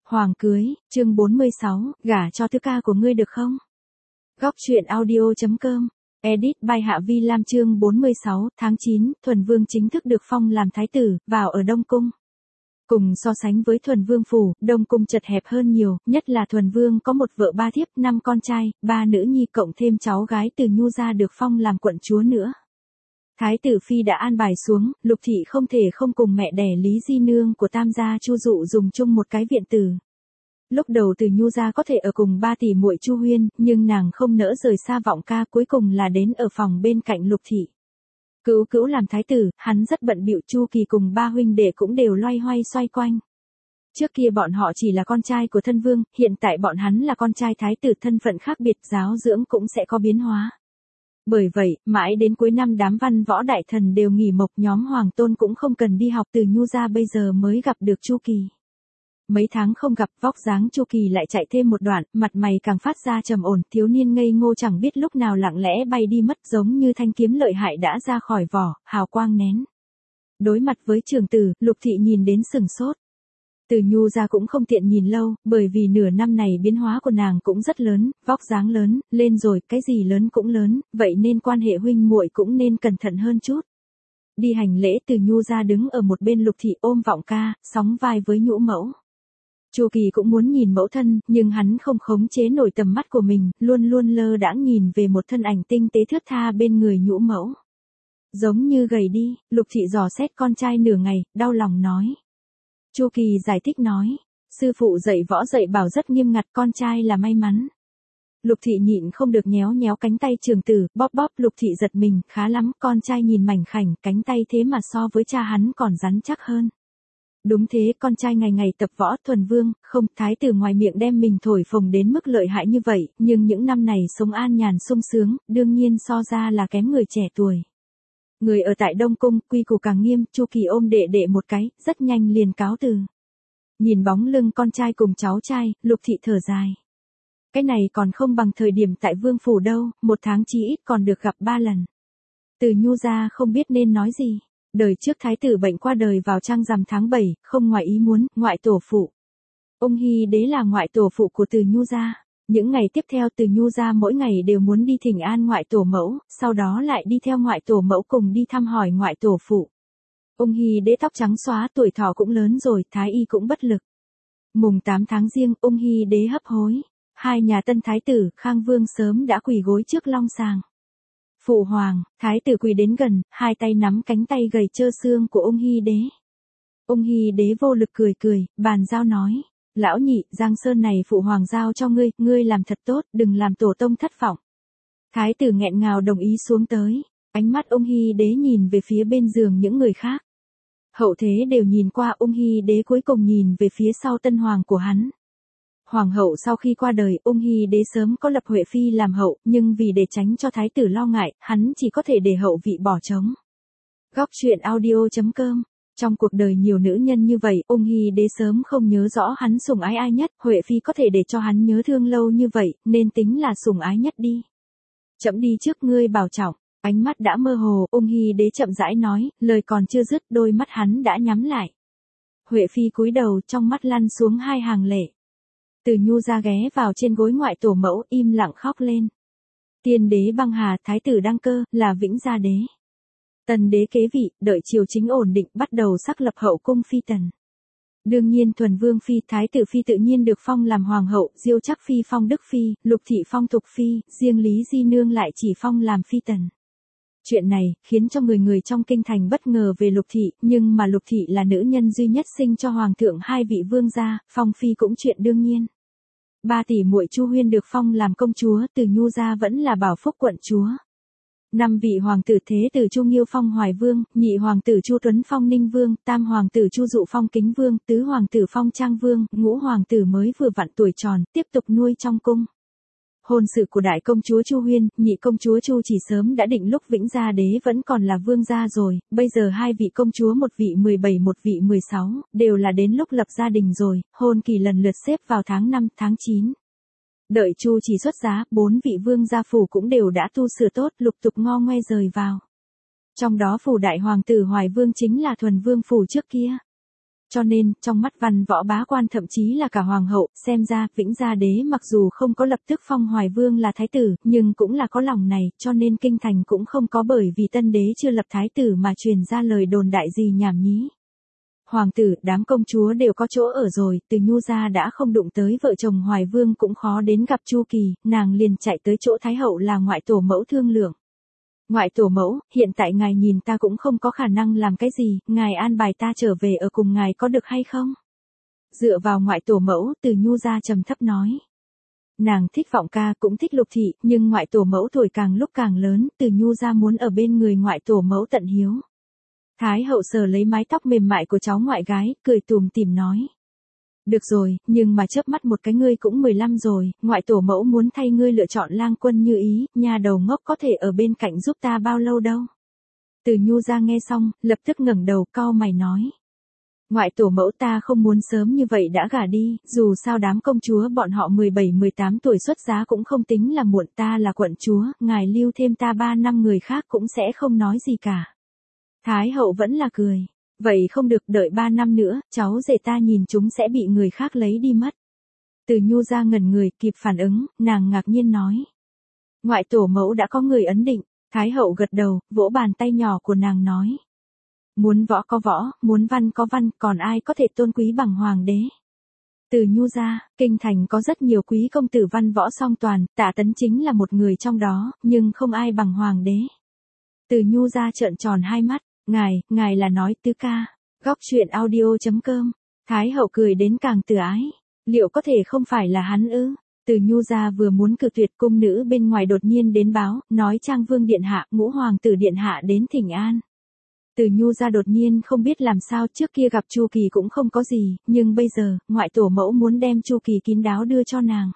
Hoàng cưới, chương 46, gả cho tứ ca của ngươi được không? Góc truyện audio.com, edit by Hạ Vi Lam. Chương 46, tháng 9, Thuần Vương chính thức được phong làm thái tử, vào ở Đông Cung. Cùng so sánh với Thuần Vương phủ, Đông Cung chật hẹp hơn nhiều, nhất là Thuần Vương có một vợ ba thiếp, 5 con trai, 3 nữ nhi cộng thêm cháu gái từ Nhu gia được phong làm quận chúa nữa. Thái tử phi đã an bài xuống, Lục thị không thể không cùng mẹ đẻ Lý Di Nương của Tam gia Chu Dụ dùng chung một cái viện tử. Lúc đầu từ Nhu gia có thể ở cùng 3 tỷ muội Chu Huyên, nhưng nàng không nỡ rời xa Vọng ca, cuối cùng là đến ở phòng bên cạnh Lục thị. Cữu Cữu làm thái tử, hắn rất bận bịu, Chu Kỳ cùng 3 huynh đệ cũng đều loay hoay xoay quanh. Trước kia bọn họ chỉ là con trai của thân vương, hiện tại bọn hắn là con trai thái tử, thân phận khác biệt, giáo dưỡng cũng sẽ có biến hóa. Bởi vậy, mãi đến cuối năm đám văn võ đại thần đều nghỉ mộc, nhóm hoàng tôn cũng không cần đi học, từ Nhu gia bây giờ mới gặp được Chu Kỳ. Mấy tháng không gặp, vóc dáng Chu Kỳ lại chạy thêm một đoạn, mặt mày càng phát ra trầm ổn, thiếu niên ngây ngô chẳng biết lúc nào lặng lẽ bay đi mất, giống như thanh kiếm lợi hại đã ra khỏi vỏ, hào quang nén. Đối mặt với Trường Tử, Lục thị nhìn đến sừng sốt. Từ Nhu gia cũng không tiện nhìn lâu, bởi vì nửa năm này biến hóa của nàng cũng rất lớn, vóc dáng lớn, lên rồi, cái gì lớn cũng lớn, vậy nên quan hệ huynh muội cũng nên cẩn thận hơn chút. Đi hành lễ, Từ Nhu gia đứng ở một bên, Lục thị ôm Vọng ca, sóng vai với nhũ mẫu. Chu Kỳ cũng muốn nhìn mẫu thân, nhưng hắn không khống chế nổi tầm mắt của mình, luôn luôn lơ đãng nhìn về một thân ảnh tinh tế thướt tha bên người nhũ mẫu. Giống như gầy đi, Lục thị dò xét con trai nửa ngày, đau lòng nói. Chu Kỳ giải thích nói, sư phụ dạy võ dạy bảo rất nghiêm ngặt, con trai là may mắn. Lục thị nhịn không được nhéo nhéo cánh tay Trường Tử, bóp bóp. Lục thị giật mình, khá lắm, con trai nhìn mảnh khảnh, cánh tay thế mà so với cha hắn còn rắn chắc hơn. Đúng thế, con trai ngày ngày tập võ. Thuần Vương, không, thái tử ngoài miệng đem mình thổi phồng đến mức lợi hại như vậy, nhưng những năm này sống an nhàn sung sướng, đương nhiên so ra là kém người trẻ tuổi. Người ở tại Đông Cung, quy củ càng nghiêm, Chu Kỳ ôm đệ đệ một cái, rất nhanh liền cáo từ. Nhìn bóng lưng con trai cùng cháu trai, Lục thị thở dài. Cái này còn không bằng thời điểm tại Vương phủ đâu, 1 tháng chí ít còn được gặp 3 lần. Từ Nhu gia không biết nên nói gì. Đời trước thái tử bệnh qua đời vào trăng rằm tháng 7, không ngoài ý muốn, ngoại tổ phụ. Ung Hy Đế là ngoại tổ phụ của Từ Nhu gia. Những ngày tiếp theo Từ Nhu gia mỗi ngày đều muốn đi thỉnh an ngoại tổ mẫu, sau đó lại đi theo ngoại tổ mẫu cùng đi thăm hỏi ngoại tổ phụ. Ung Hy Đế tóc trắng xóa, tuổi thọ cũng lớn rồi, thái y cũng bất lực. Mùng 8 tháng Giêng, Ung Hy Đế hấp hối. 2 nhà tân thái tử, Khang Vương sớm đã quỳ gối trước long sàng. Phụ hoàng, thái tử quỳ đến gần, 2 tay nắm cánh tay gầy trơ xương của Ung Hy Đế. Ung Hy Đế vô lực cười cười, bàn giao nói. Lão nhị, Giang Sơn này phụ hoàng giao cho ngươi, ngươi làm thật tốt, đừng làm tổ tông thất vọng. Thái tử nghẹn ngào đồng ý xuống tới, ánh mắt Ung Hy Đế nhìn về phía bên giường những người khác. Hậu thế đều nhìn qua, Ung Hy Đế cuối cùng nhìn về phía sau tân hoàng của hắn. Hoàng hậu sau khi qua đời, Ung Hy Đế sớm có lập Huệ Phi làm hậu, nhưng vì để tránh cho thái tử lo ngại, hắn chỉ có thể để hậu vị bỏ trống. Góc truyện audio.com. Trong cuộc đời nhiều nữ nhân như vậy, Ung Hy Đế sớm không nhớ rõ hắn sủng ái ai nhất, Huệ Phi có thể để cho hắn nhớ thương lâu như vậy, nên tính là sủng ái nhất đi. Chậm đi trước, ngươi bảo trọng. Ánh mắt đã mơ hồ, Ung Hy Đế chậm rãi nói, lời còn chưa dứt, đôi mắt hắn đã nhắm lại. Huệ Phi cúi đầu, trong mắt lăn xuống 2 hàng lệ. Từ Nhu gia ghé vào trên gối ngoại tổ mẫu, im lặng khóc lên. Tiên đế băng hà, thái tử đăng cơ, là Vĩnh Gia đế. Tần đế kế vị, đợi triều chính ổn định, bắt đầu xác lập hậu cung phi tần. Đương nhiên Thuần Vương phi, thái tử phi tự nhiên được phong làm hoàng hậu, Diêu Trác phi phong đức phi, Lục thị phong thục phi, riêng Lý Di Nương lại chỉ phong làm phi tần. Chuyện này khiến cho người trong kinh thành bất ngờ về Lục thị, nhưng mà Lục thị là nữ nhân duy nhất sinh cho hoàng thượng 2 vị vương gia, phong phi cũng chuyện đương nhiên. 3 tỷ muội Chu Huyên được phong làm công chúa, Từ Nhu gia vẫn là Bảo Phúc quận chúa. 5 vị hoàng tử thế tử Chu Nghiêu phong Hoài Vương, nhị hoàng tử Chu Tuấn phong Ninh Vương, tam hoàng tử Chu Dụ phong Kính Vương, tứ hoàng tử phong Trang Vương, ngũ hoàng tử mới vừa vặn tuổi tròn, tiếp tục nuôi trong cung. Hôn sự của đại công chúa Chu Huyên, nhị công chúa Chu Chỉ sớm đã định lúc Vĩnh Gia đế vẫn còn là vương gia rồi, bây giờ 2 vị công chúa, một vị 17 một vị 16, đều là đến lúc lập gia đình rồi, hôn kỳ lần lượt xếp vào tháng 5, tháng 9. Đợi Chu Chỉ xuất giá, 4 vị vương gia phủ cũng đều đã tu sửa tốt, lục tục ngo ngoe rời vào. Trong đó phủ đại hoàng tử Hoài Vương chính là Thuần Vương phủ trước kia. Cho nên, trong mắt văn võ bá quan thậm chí là cả hoàng hậu, xem ra, Vĩnh Gia Đế mặc dù không có lập tức phong Hoài Vương là thái tử, nhưng cũng là có lòng này, cho nên kinh thành cũng không có bởi vì tân đế chưa lập thái tử mà truyền ra lời đồn đại gì nhảm nhí. Hoàng tử, đám công chúa đều có chỗ ở rồi, từ Nhu gia đã không đụng tới vợ chồng Hoài Vương cũng khó đến gặp Chu Kỳ, nàng liền chạy tới chỗ Thái hậu là ngoại tổ mẫu thương lượng. Ngoại tổ mẫu, hiện tại ngài nhìn ta cũng không có khả năng làm cái gì, ngài an bài ta trở về ở cùng ngài có được hay không? Dựa vào ngoại tổ mẫu, từ Nhu gia trầm thấp nói. Nàng thích Vọng ca cũng thích Lục thị, nhưng ngoại tổ mẫu tuổi càng lúc càng lớn, từ Nhu gia muốn ở bên người ngoại tổ mẫu tận hiếu. Thái hậu sờ lấy mái tóc mềm mại của cháu ngoại gái, cười tùm tìm nói. Được rồi, nhưng mà chớp mắt một cái ngươi cũng 15 rồi, ngoại tổ mẫu muốn thay ngươi lựa chọn lang quân như ý, nhà đầu ngốc có thể ở bên cạnh giúp ta bao lâu đâu. Từ Nhu gia nghe xong, lập tức ngẩng đầu cau mày nói. Ngoại tổ mẫu ta không muốn sớm như vậy đã gả đi, dù sao đám công chúa bọn họ 17-18 tuổi xuất giá cũng không tính là muộn, ta là quận chúa, ngài lưu thêm ta 3 năm người khác cũng sẽ không nói gì cả. Thái hậu vẫn là cười. Vậy không được, đợi 3 năm nữa, cháu rể ta nhìn chúng sẽ bị người khác lấy đi mất. Từ Nhu gia ngẩn người, kịp phản ứng, nàng ngạc nhiên nói. Ngoại tổ mẫu đã có người ấn định, Thái hậu gật đầu, vỗ bàn tay nhỏ của nàng nói. Muốn võ có võ, muốn văn có văn, còn ai có thể tôn quý bằng hoàng đế. Từ Nhu gia, kinh thành có rất nhiều quý công tử văn võ song toàn, Tạ Tấn chính là một người trong đó, nhưng không ai bằng hoàng đế. Từ Nhu gia trợn tròn hai mắt. Ngài là nói tứ ca. Góc truyện audio.com. Thái hậu cười đến càng từ ái. Liệu có thể không phải là hắn ư? Từ Nhu gia vừa muốn cự tuyệt, cung nữ bên ngoài đột nhiên đến báo, nói Trang Vương điện hạ, Ngũ hoàng tử điện hạ đến thỉnh an. Từ Nhu gia đột nhiên không biết làm sao, trước kia gặp Chu Kỳ cũng không có gì, nhưng bây giờ, ngoại tổ mẫu muốn đem Chu Kỳ kín đáo đưa cho nàng.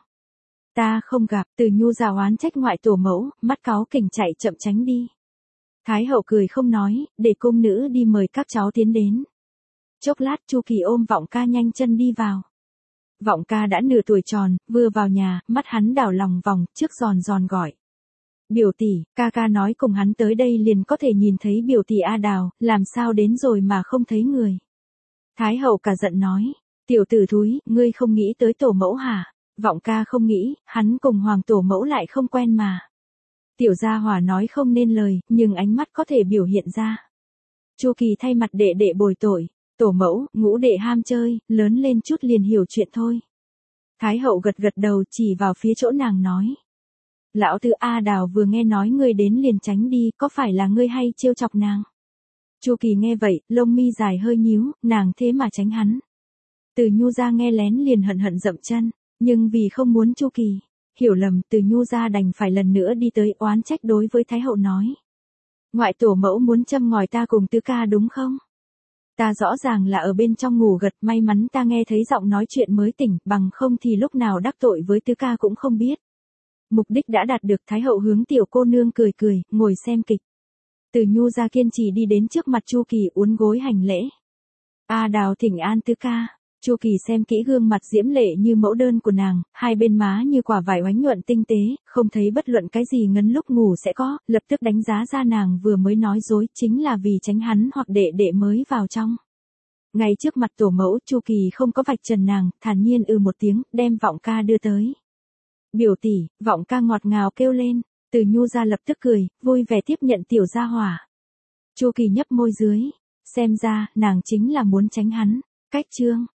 Ta không gặp, Từ Nhu gia oán trách ngoại tổ mẫu, mắt cáu kỉnh chạy chậm tránh đi. Thái hậu cười không nói, để cung nữ đi mời các cháu tiến đến. Chốc lát Chu Kỳ ôm Vọng ca nhanh chân đi vào. Vọng ca đã nửa tuổi tròn, vừa vào nhà, mắt hắn đảo lòng vòng, trước giòn giòn gọi. Biểu tỷ, ca ca nói cùng hắn tới đây liền có thể nhìn thấy biểu tỷ A Đào, làm sao đến rồi mà không thấy người. Thái hậu cả giận nói, tiểu tử thúi, ngươi không nghĩ tới tổ mẫu hả? Vọng ca không nghĩ, hắn cùng hoàng tổ mẫu lại không quen mà. Tiểu gia hỏa nói không nên lời, nhưng ánh mắt có thể biểu hiện ra. Chu Kỳ thay mặt đệ đệ bồi tội, tổ mẫu, Ngũ đệ ham chơi, lớn lên chút liền hiểu chuyện thôi. Thái hậu gật gật đầu chỉ vào phía chỗ nàng nói. Lão tử A Đào vừa nghe nói ngươi đến liền tránh đi, có phải là ngươi hay trêu chọc nàng? Chu Kỳ nghe vậy, lông mi dài hơi nhíu, nàng thế mà tránh hắn. Từ Nhu gia nghe lén liền hận hận dậm chân, nhưng vì không muốn Chu Kỳ hiểu lầm, Từ Nhu gia đành phải lần nữa đi tới oán trách đối với Thái hậu nói. Ngoại tổ mẫu muốn châm ngòi ta cùng tứ ca đúng không? Ta rõ ràng là ở bên trong ngủ gật, may mắn ta nghe thấy giọng nói chuyện mới tỉnh, bằng không thì lúc nào đắc tội với tứ ca cũng không biết. Mục đích đã đạt được, Thái hậu hướng tiểu cô nương cười cười, ngồi xem kịch. Từ Nhu gia kiên trì đi đến trước mặt Chu Kỳ uốn gối hành lễ. A Đào thỉnh an tứ ca. Chu Kỳ xem kỹ gương mặt diễm lệ như mẫu đơn của nàng, hai bên má như quả vải oánh nhuận tinh tế, không thấy bất luận cái gì ngấn lúc ngủ sẽ có, lập tức đánh giá ra nàng vừa mới nói dối, chính là vì tránh hắn hoặc đệ đệ mới vào trong. Ngay trước mặt tổ mẫu, Chu Kỳ không có vạch trần nàng, thản nhiên một tiếng, đem Vọng ca đưa tới. Biểu tỷ, Vọng ca ngọt ngào kêu lên, Từ Nhu gia lập tức cười, vui vẻ tiếp nhận tiểu gia hỏa. Chu Kỳ nhấp môi dưới, xem ra, nàng chính là muốn tránh hắn. Cách chương